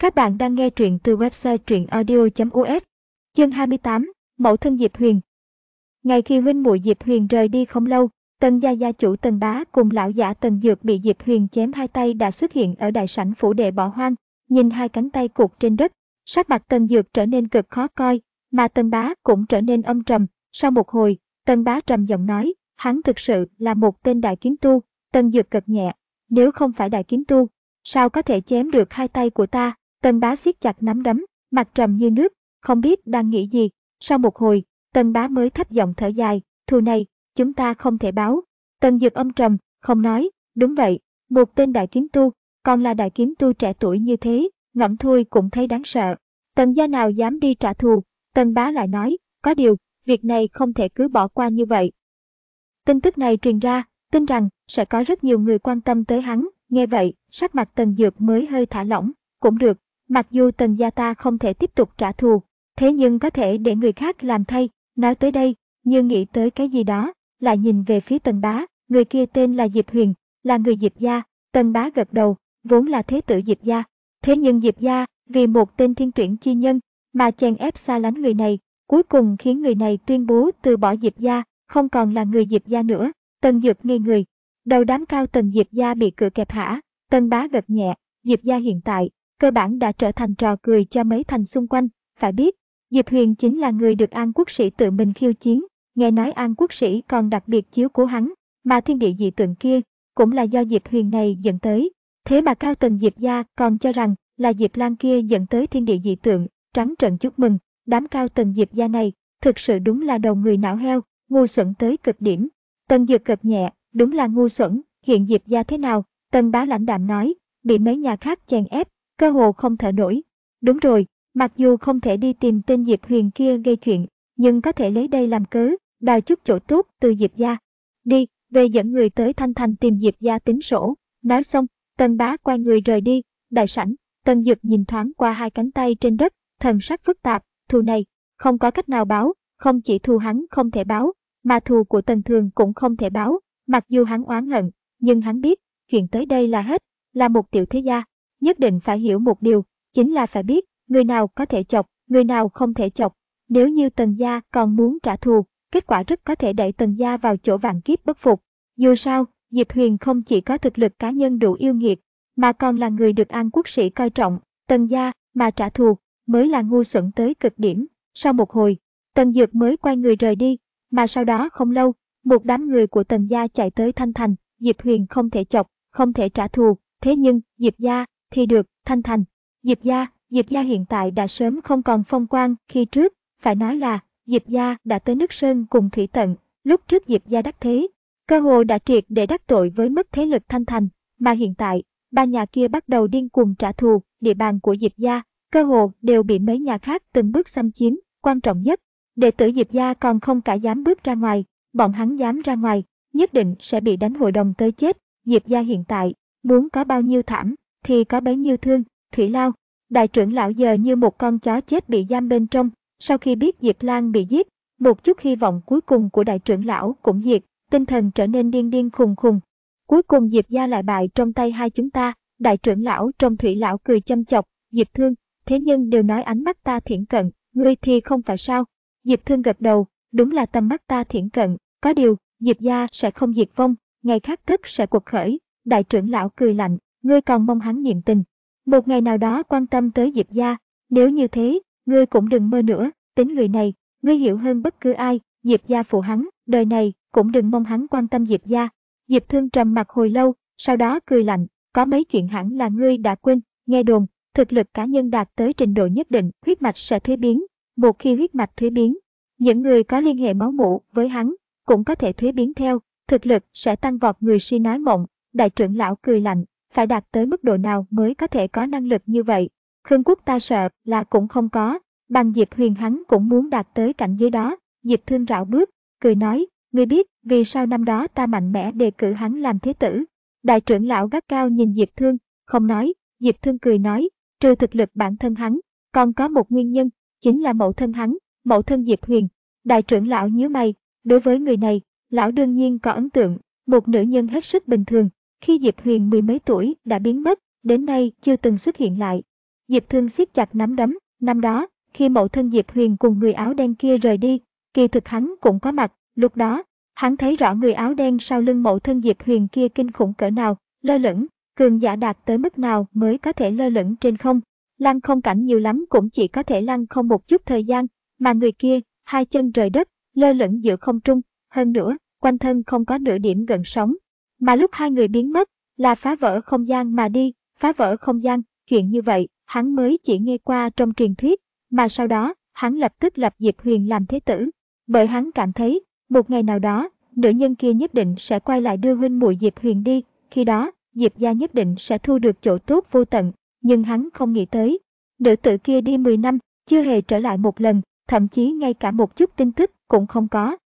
Các bạn đang nghe truyện từ website truyệnaudio.us. Chương 28, Mẫu thân Diệp Huyền. Ngay khi huynh muội Diệp Huyền rời đi không lâu, Tần gia gia chủ Tần Bá cùng lão giả Tần Dược bị Diệp Huyền chém hai tay đã xuất hiện ở đại sảnh phủ đệ bỏ hoang. Nhìn hai cánh tay cụt trên đất, sắc mặt Tần Dược trở nên cực khó coi, mà Tần Bá cũng trở nên âm trầm. Sau một hồi, Tần Bá trầm giọng nói, hắn thực sự là một tên đại kiếm tu. Tần Dược gật nhẹ, nếu không phải đại kiếm tu, sao có thể chém được hai tay của ta? Tần Bá siết chặt nắm đấm, mặt trầm như nước, không biết đang nghĩ gì. Sau một hồi, Tần Bá mới thấp giọng thở dài, thù này, chúng ta không thể báo. Tần Dược âm trầm, không nói, đúng vậy, một tên đại kiếm tu, còn là đại kiếm tu trẻ tuổi như thế, ngẫm thôi cũng thấy đáng sợ. Tần gia nào dám đi trả thù? Tần Bá lại nói, có điều, việc này không thể cứ bỏ qua như vậy. Tin tức này truyền ra, tin rằng sẽ có rất nhiều người quan tâm tới hắn. Nghe vậy, sắc mặt Tần Dược mới hơi thả lỏng. Cũng được, mặc dù Tần gia ta không thể tiếp tục trả thù, thế nhưng có thể để người khác làm thay. Nói tới đây, như nghĩ tới cái gì đó, lại nhìn về phía Tần Bá. Người kia tên là Diệp Huyền, là người Diệp gia. Tần Bá gật đầu, vốn là thế tử Diệp gia. Thế nhưng Diệp gia vì một tên thiên tuyển chi nhân mà chèn ép xa lánh người này, cuối cùng khiến người này tuyên bố từ bỏ Diệp gia, không còn là người Diệp gia nữa. Tần Dược ngây người, đầu đám cao tầng Diệp gia bị cửa kẹp hả? Tần Bá gật nhẹ, Diệp gia hiện tại cơ bản đã trở thành trò cười cho mấy thành xung quanh. Phải biết, Diệp Huyền chính là người được An Quốc Sĩ tự mình khiêu chiến, nghe nói An Quốc Sĩ còn đặc biệt chiếu cố hắn, mà thiên địa dị tượng kia cũng là do Diệp Huyền này dẫn tới. Thế mà cao tầng Diệp gia còn cho rằng là Diệp Lan kia dẫn tới thiên địa dị tượng, trắng trợn chúc mừng. Đám cao tầng Diệp gia này thực sự đúng là đầu người não heo, ngu xuẩn tới cực điểm. Tần Dược gật nhẹ, đúng là ngu xuẩn. Hiện Diệp gia thế nào? Tần Bá lãnh đạm nói, bị mấy nhà khác chèn ép, cơ hồ không thở nổi. Đúng rồi, mặc dù không thể đi tìm tên Diệp Huyền kia gây chuyện, nhưng có thể lấy đây làm cớ, đòi chút chỗ tốt từ Diệp gia. Đi, về dẫn người tới Thanh Thành tìm Diệp gia tính sổ. Nói xong, Tần Bá quay người rời đi. Đại sảnh, Tần Dược nhìn thoáng qua hai cánh tay trên đất, thần sắc phức tạp. Thù này không có cách nào báo, không chỉ thù hắn không thể báo, mà thù của Tần Thường cũng không thể báo. Mặc dù hắn oán hận, nhưng hắn biết chuyện tới đây là hết. Là một tiểu thế gia, nhất định phải hiểu một điều, chính là phải biết người nào có thể chọc, người nào không thể chọc. Nếu như Tần gia còn muốn trả thù, kết quả rất có thể đẩy Tần gia vào chỗ vạn kiếp bất phục. Dù sao, Diệp Huyền không chỉ có thực lực cá nhân đủ yêu nghiệt, mà còn là người được An Quốc Sĩ coi trọng. Tần gia mà trả thù mới là ngu xuẩn tới cực điểm. Sau một hồi, Tần Dược mới quay người rời đi, mà sau đó không lâu, một đám người của Tần gia chạy tới Thanh Thành. Diệp Huyền không thể chọc, không thể trả thù, thế nhưng Diệp gia thì được. Thanh Thành, Diệp gia hiện tại đã sớm không còn phong quang khi trước, phải nói là Diệp gia đã tới nước sơn cùng thủy tận. Lúc trước Diệp gia đắc thế, cơ hồ đã triệt để đắc tội với mất thế lực Thanh Thành, mà hiện tại ba nhà kia bắt đầu điên cuồng trả thù. Địa bàn của Diệp gia cơ hồ đều bị mấy nhà khác từng bước xâm chiếm. Quan trọng nhất, đệ tử Diệp gia còn không cả dám bước ra ngoài, bọn hắn dám ra ngoài, nhất định sẽ bị đánh hội đồng tới chết. Diệp gia hiện tại muốn có bao nhiêu thảm thì có bấy nhiêu thương. Thủy Lao, đại trưởng lão giờ như một con chó chết bị giam bên trong. Sau khi biết Diệp Lan bị giết, một chút hy vọng cuối cùng của đại trưởng lão cũng diệt, tinh thần trở nên điên khùng khùng. Cuối cùng Diệp gia lại bại trong tay hai chúng ta. Đại trưởng lão trong Thủy Lão cười châm chọc, Diệp Thương, thế nhưng đều nói ánh mắt ta thiển cận, ngươi thì không phải sao? Diệp Thương gật đầu, đúng là tầm mắt ta thiển cận, có điều, Diệp gia sẽ không diệt vong, ngày khác tức sẽ cuộc khởi. Đại trưởng lão cười lạnh, ngươi còn mong hắn niệm tình, một ngày nào đó quan tâm tới Diệp gia, nếu như thế, ngươi cũng đừng mơ nữa. Tính người này, ngươi hiểu hơn bất cứ ai. Diệp gia phụ hắn, đời này cũng đừng mong hắn quan tâm Diệp gia. Diệp Thương trầm mặc hồi lâu, sau đó cười lạnh, có mấy chuyện hẳn là ngươi đã quên. Nghe đồn, thực lực cá nhân đạt tới trình độ nhất định, huyết mạch sẽ thuế biến. Một khi huyết mạch thuế biến, những người có liên hệ máu mủ với hắn cũng có thể thuế biến theo, thực lực sẽ tăng vọt. Người si nói mộng. Đại trưởng lão cười lạnh, phải đạt tới mức độ nào mới có thể có năng lực như vậy? Khương Quốc ta sợ là cũng không có, bằng Diệp Huyền hắn cũng muốn đạt tới cảnh giới đó. Diệp Thương rảo bước, cười nói, ngươi biết vì sao năm đó ta mạnh mẽ đề cử hắn làm thế tử? Đại trưởng lão gắt cao nhìn Diệp Thương, không nói. Diệp Thương cười nói, trừ thực lực bản thân hắn, còn có một nguyên nhân, chính là mẫu thân hắn, mẫu thân Diệp Huyền. Đại trưởng lão nhíu mày, đối với người này, lão đương nhiên có ấn tượng, một nữ nhân hết sức bình thường. Khi Diệp Huyền mười mấy tuổi đã biến mất, đến nay chưa từng xuất hiện lại. Diệp Thương siết chặt nắm đấm. Năm đó, khi mẫu thân Diệp Huyền cùng người áo đen kia rời đi, kỳ thực hắn cũng có mặt. Lúc đó, hắn thấy rõ người áo đen sau lưng mẫu thân Diệp Huyền kia kinh khủng cỡ nào, lơ lửng, cường giả đạt tới mức nào mới có thể lơ lửng trên không. Lăng không cảnh nhiều lắm cũng chỉ có thể lăng không một chút thời gian, mà người kia, hai chân rời đất, lơ lửng giữa không trung, hơn nữa, quanh thân không có nửa điểm gợn sóng. Mà lúc hai người biến mất, là phá vỡ không gian mà đi, phá vỡ không gian, chuyện như vậy, hắn mới chỉ nghe qua trong truyền thuyết, mà sau đó, hắn lập tức lập Diệp Huyền làm thế tử. Bởi hắn cảm thấy, một ngày nào đó, nữ nhân kia nhất định sẽ quay lại đưa huynh muội Diệp Huyền đi, khi đó, Diệp gia nhất định sẽ thu được chỗ tốt vô tận, nhưng hắn không nghĩ tới. Nữ tử kia đi 10 năm, chưa hề trở lại một lần, thậm chí ngay cả một chút tin tức cũng không có.